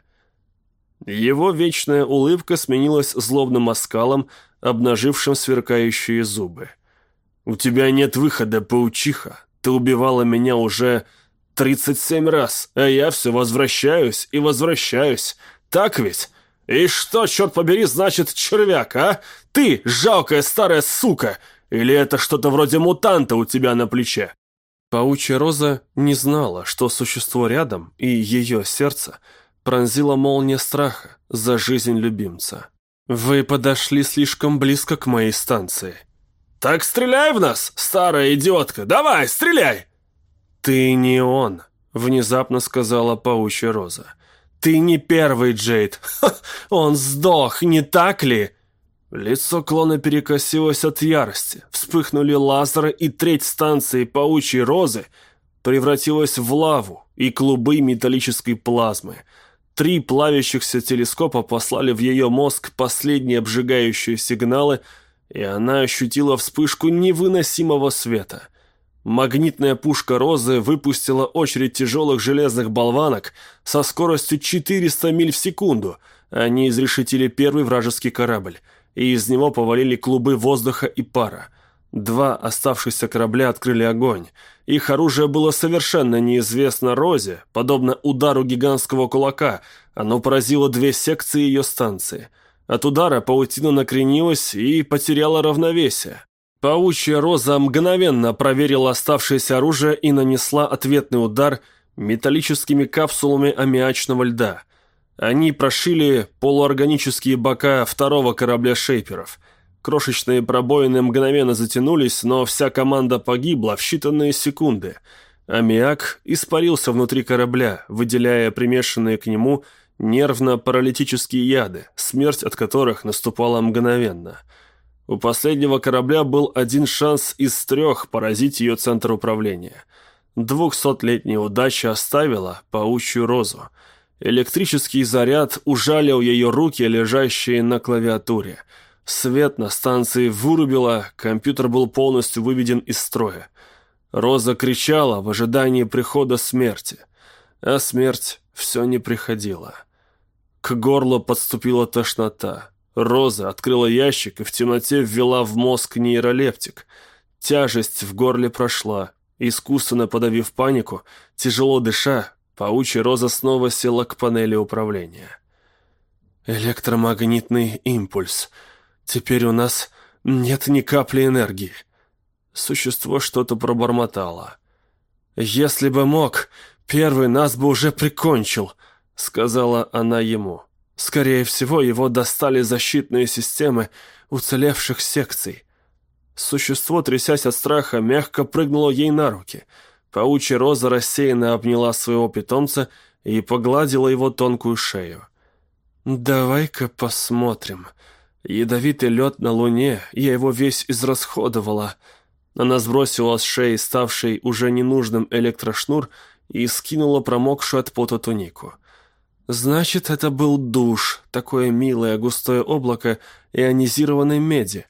Его вечная улыбка сменилась злобным оскалом, обнажившим сверкающие зубы. «У тебя нет выхода, паучиха. Ты убивала меня уже тридцать семь раз, а я все возвращаюсь и возвращаюсь. Так ведь? И что, черт побери, значит червяк, а? Ты, жалкая старая сука! Или это что-то вроде мутанта у тебя на плече?» Паучья роза не знала, что существо рядом и ее сердце пронзила молния страха за жизнь любимца. «Вы подошли слишком близко к моей станции». «Так стреляй в нас, старая идиотка! Давай, стреляй!» «Ты не он», — внезапно сказала паучья роза. «Ты не первый, Джейд. Ха, он сдох, не так ли?» Лицо клона перекосилось от ярости. Вспыхнули лазеры, и треть станции паучьей розы превратилась в лаву и клубы металлической плазмы. Три плавящихся телескопа послали в ее мозг последние обжигающие сигналы, и она ощутила вспышку невыносимого света. Магнитная пушка розы выпустила очередь тяжелых железных болванок со скоростью четыреста миль в секунду. Они изрешетили первый вражеский корабль, и из него повалили клубы воздуха и пара. Два оставшихся корабля открыли огонь. Их оружие было совершенно неизвестно Розе, подобно удару гигантского кулака. Оно поразило две секции ее станции. От удара паутина накренилась и потеряла равновесие. Паучья роза мгновенно проверила оставшееся оружие и нанесла ответный удар металлическими капсулами аммиачного льда. Они прошили полуорганические бока второго корабля шейперов. Крошечные пробоины мгновенно затянулись, но вся команда погибла в считанные секунды. Аммиак испарился внутри корабля, выделяя примешанные к нему нервно-паралитические яды, смерть от которых наступала мгновенно. У последнего корабля был один шанс из трех поразить ее центр управления. Двухсотлетняя удача оставила паучью розу. Электрический заряд ужалил ее руки, лежащие на клавиатуре. Свет на станции вырубило, компьютер был полностью выведен из строя. Роза кричала в ожидании прихода смерти, а смерть все не приходила. К горлу подступила тошнота. Роза открыла ящик и в темноте ввела в мозг нейролептик. Тяжесть в горле прошла. Искусственно подавив панику, тяжело дыша, паучья роза снова села к панели управления. «Электромагнитный импульс. Теперь у нас нет ни капли энергии». Существо что-то пробормотало. «Если бы мог, первый нас бы уже прикончил», — сказала она ему. «Скорее всего, его достали защитные системы уцелевших секций». Существо, трясясь от страха, мягко прыгнуло ей на руки. Паучья роза рассеянно обняла своего питомца и погладила его тонкую шею. «Давай-ка посмотрим. Ядовитый лед на Луне, я его весь израсходовала». Она сбросила с шеи ставший уже ненужным электрошнур и скинула промокшую от пота тунику. «Значит, это был душ, такое милое густое облако ионизированной меди.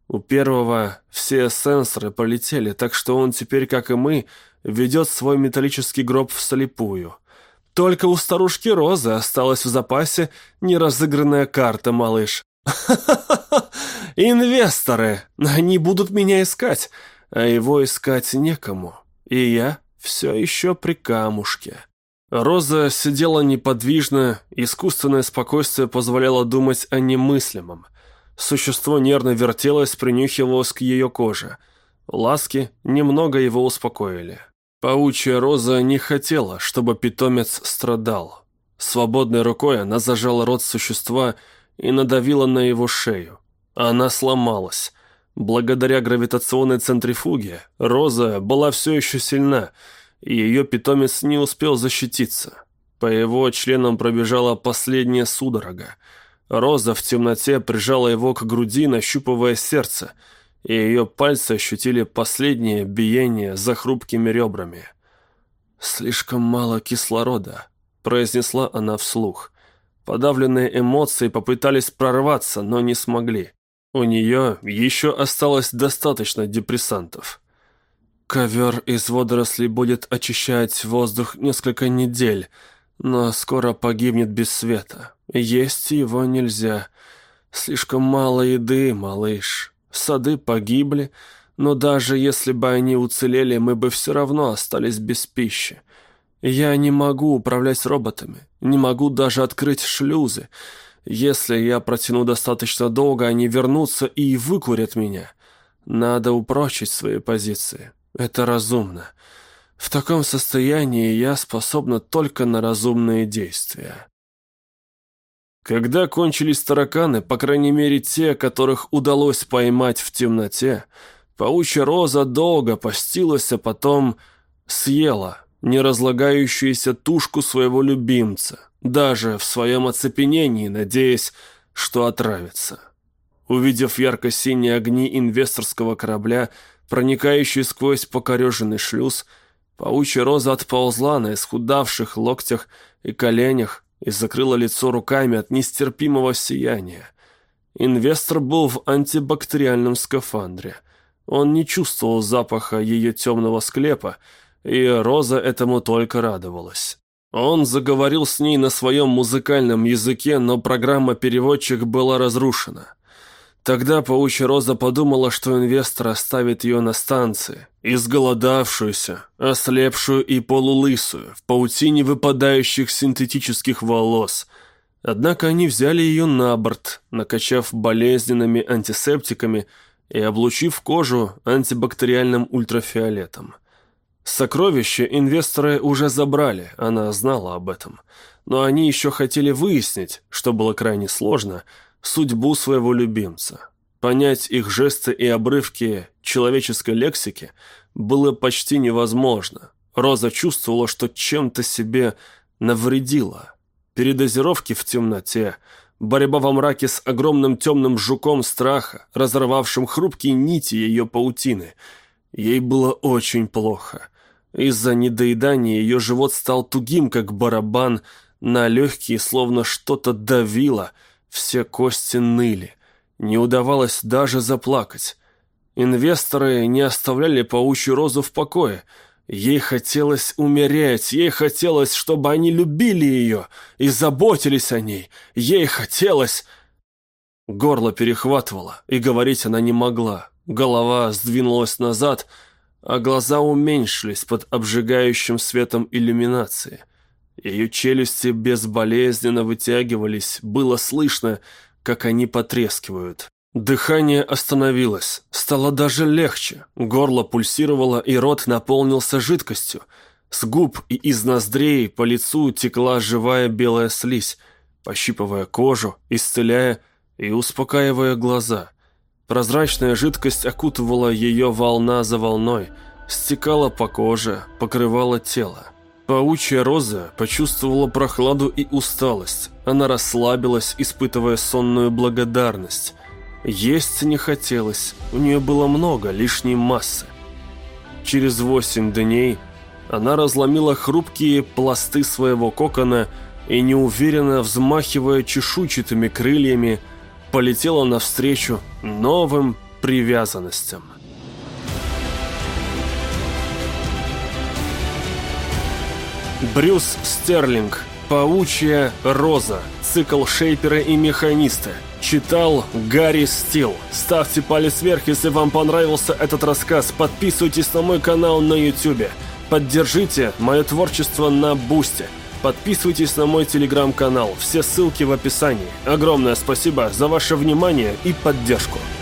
У первого все сенсоры полетели, так что он теперь, как и мы, ведет свой металлический гроб вслепую. Только у старушки Розы осталась в запасе неразыгранная карта, малыш. Ха-ха-ха! Инвесторы! Они будут меня искать, а его искать некому. И я все еще при камушке. Роза сидела неподвижно, искусственное спокойствие позволяло думать о немыслимом. Существо нервно вертелось, принюхивалось к ее коже. Ласки немного его успокоили. Паучья Роза не хотела, чтобы питомец страдал. Свободной рукой она зажала рот существа и надавила на его шею. Она сломалась. Благодаря гравитационной центрифуге Роза была все еще сильна, и ее питомец не успел защититься. По его членам пробежала последняя судорога. Роза в темноте прижала его к груди, нащупывая сердце, и ее пальцы ощутили последнее биение за хрупкими ребрами. «Слишком мало кислорода», — произнесла она вслух. Подавленные эмоции попытались прорваться, но не смогли. У нее еще осталось достаточно депрессантов. «Ковер из водорослей будет очищать воздух несколько недель, но скоро погибнет без света. Есть его нельзя. Слишком мало еды, малыш. Сады погибли, но даже если бы они уцелели, мы бы все равно остались без пищи. Я не могу управлять роботами, не могу даже открыть шлюзы. Если я протяну достаточно долго, они вернутся и выкурят меня. Надо упрочить свои позиции. Это разумно. В таком состоянии я способна только на разумные действия». Когда кончились тараканы, по крайней мере те, которых удалось поймать в темноте, паучья Роза долго постилась, а потом съела неразлагающуюся тушку своего любимца, даже в своем оцепенении, надеясь, что отравится. Увидев ярко-синие огни инвесторского корабля, проникающие сквозь покореженный шлюз, паучья Роза отползла на исхудавших локтях и коленях и закрыла лицо руками от нестерпимого сияния. Инвестор был в антибактериальном скафандре. Он не чувствовал запаха ее темного склепа, и Роза этому только радовалась. Он заговорил с ней на своем музыкальном языке, но программа-переводчик была разрушена. Тогда паучья Роза подумала, что инвестор оставит ее на станции, изголодавшуюся, ослепшую и полулысую, в паутине выпадающих синтетических волос. Однако они взяли ее на борт, накачав болезненными антисептиками и облучив кожу антибактериальным ультрафиолетом. Сокровища инвесторы уже забрали, она знала об этом. Но они еще хотели выяснить, что было крайне сложно, судьбу своего любимца. Понять их жесты и обрывки человеческой лексики было почти невозможно. Роза чувствовала, что чем-то себе навредила. Передозировки в темноте, борьба во мраке с огромным темным жуком страха, разорвавшим хрупкие нити ее паутины. Ей было очень плохо. Из-за недоедания ее живот стал тугим, как барабан, на легкие словно что-то давило, все кости ныли. Не удавалось даже заплакать. Инвесторы не оставляли паучью Розу в покое. Ей хотелось умереть, ей хотелось, чтобы они любили ее и заботились о ней. Ей хотелось... Горло перехватывало, и говорить она не могла. Голова сдвинулась назад, а глаза уменьшились под обжигающим светом иллюминации. Ее челюсти безболезненно вытягивались, было слышно, как они потрескивают. Дыхание остановилось, стало даже легче. Горло пульсировало, и рот наполнился жидкостью. С губ и из ноздрей по лицу текла живая белая слизь, пощипывая кожу, исцеляя и успокаивая глаза. Прозрачная жидкость окутывала ее волна за волной, стекала по коже, покрывала тело. Паучья Роза почувствовала прохладу и усталость. Она расслабилась, испытывая сонную благодарность. Есть не хотелось, у нее было много лишней массы. Через восемь дней она разломила хрупкие пласты своего кокона и, неуверенно взмахивая чешуйчатыми крыльями, полетела навстречу новым привязанностям. Брюс Стерлинг. «Паучья роза». Цикл «Шейперы и механисты». Читал Гарри Стил. Ставьте палец вверх, если вам понравился этот рассказ. Подписывайтесь на мой канал на ютубе. Поддержите мое творчество на Бусти. Подписывайтесь на мой телеграм-канал. Все ссылки в описании. Огромное спасибо за ваше внимание и поддержку.